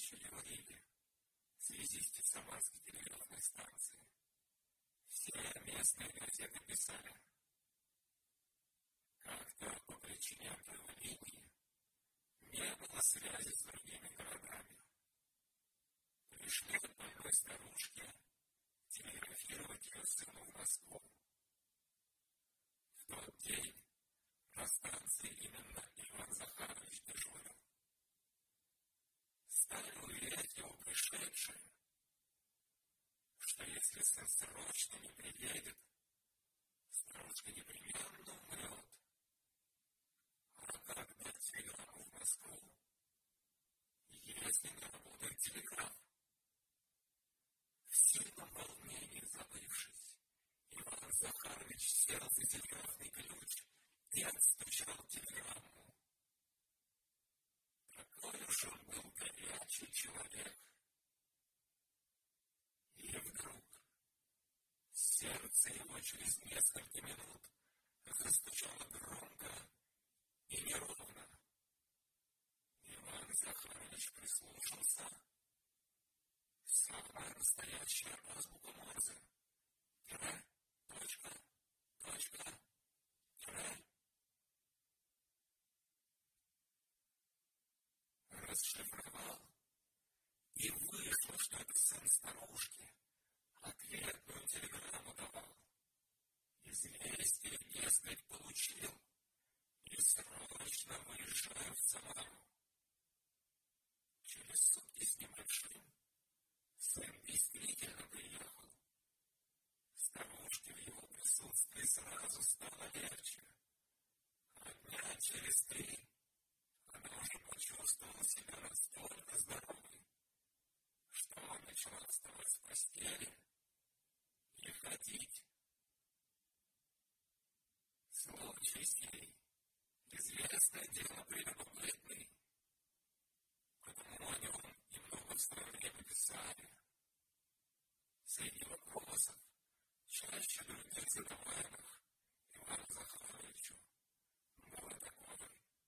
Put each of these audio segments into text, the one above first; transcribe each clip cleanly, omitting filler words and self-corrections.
еще говорили связисты Самарской телеграфной станции. Все местные газеты писали. Как-то по причине обрыва линии не было связи с другими городами. Пришли к больной старушке телеграфировать ее сыну в Москву. В тот день на станции именно Иван Захарович дежурил. Стали уверять его пришедшие, что если сын срочно не приедет, старушка непременно умрет. А как дать телеграмму в Москву, если не работает телеграф? В сильном волнении забывшись, Иван Захарович сел за телеграфный ключ и отстучал телеграмму. Такой уж он был горячий человек. И вдруг сердце его через несколько минут застучало громко и неровно. Иван Захарович прислушался. Самая настоящая азбука Морзе. Тире, точка, точка, тире. Расшифровал. И вышло, что это сын старушки ответную телеграмму давал. Известие, дескать, получил и срочно выезжаю в Самару. Через сутки с небольшим сын действительно приехал. Старушке в его присутствии сразу стало легче. А дня через 3 она уже почувствовала себя настолько здоровой, что начала вставать с постели и ходить. Случай с ней известное дело прелюбопытный, потому о нем немного в свое время писали. Среди вопросов, чаще других задаваемых Ивану Захаровичу, было такое: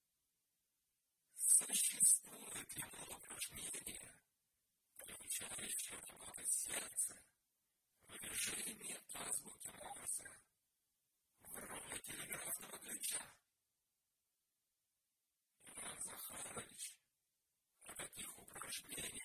существует ли упражнение, приучающее работать сердце в режиме азбуки Морзе, вроде телеграфного ключа? Иван Захарович о таких упражнениях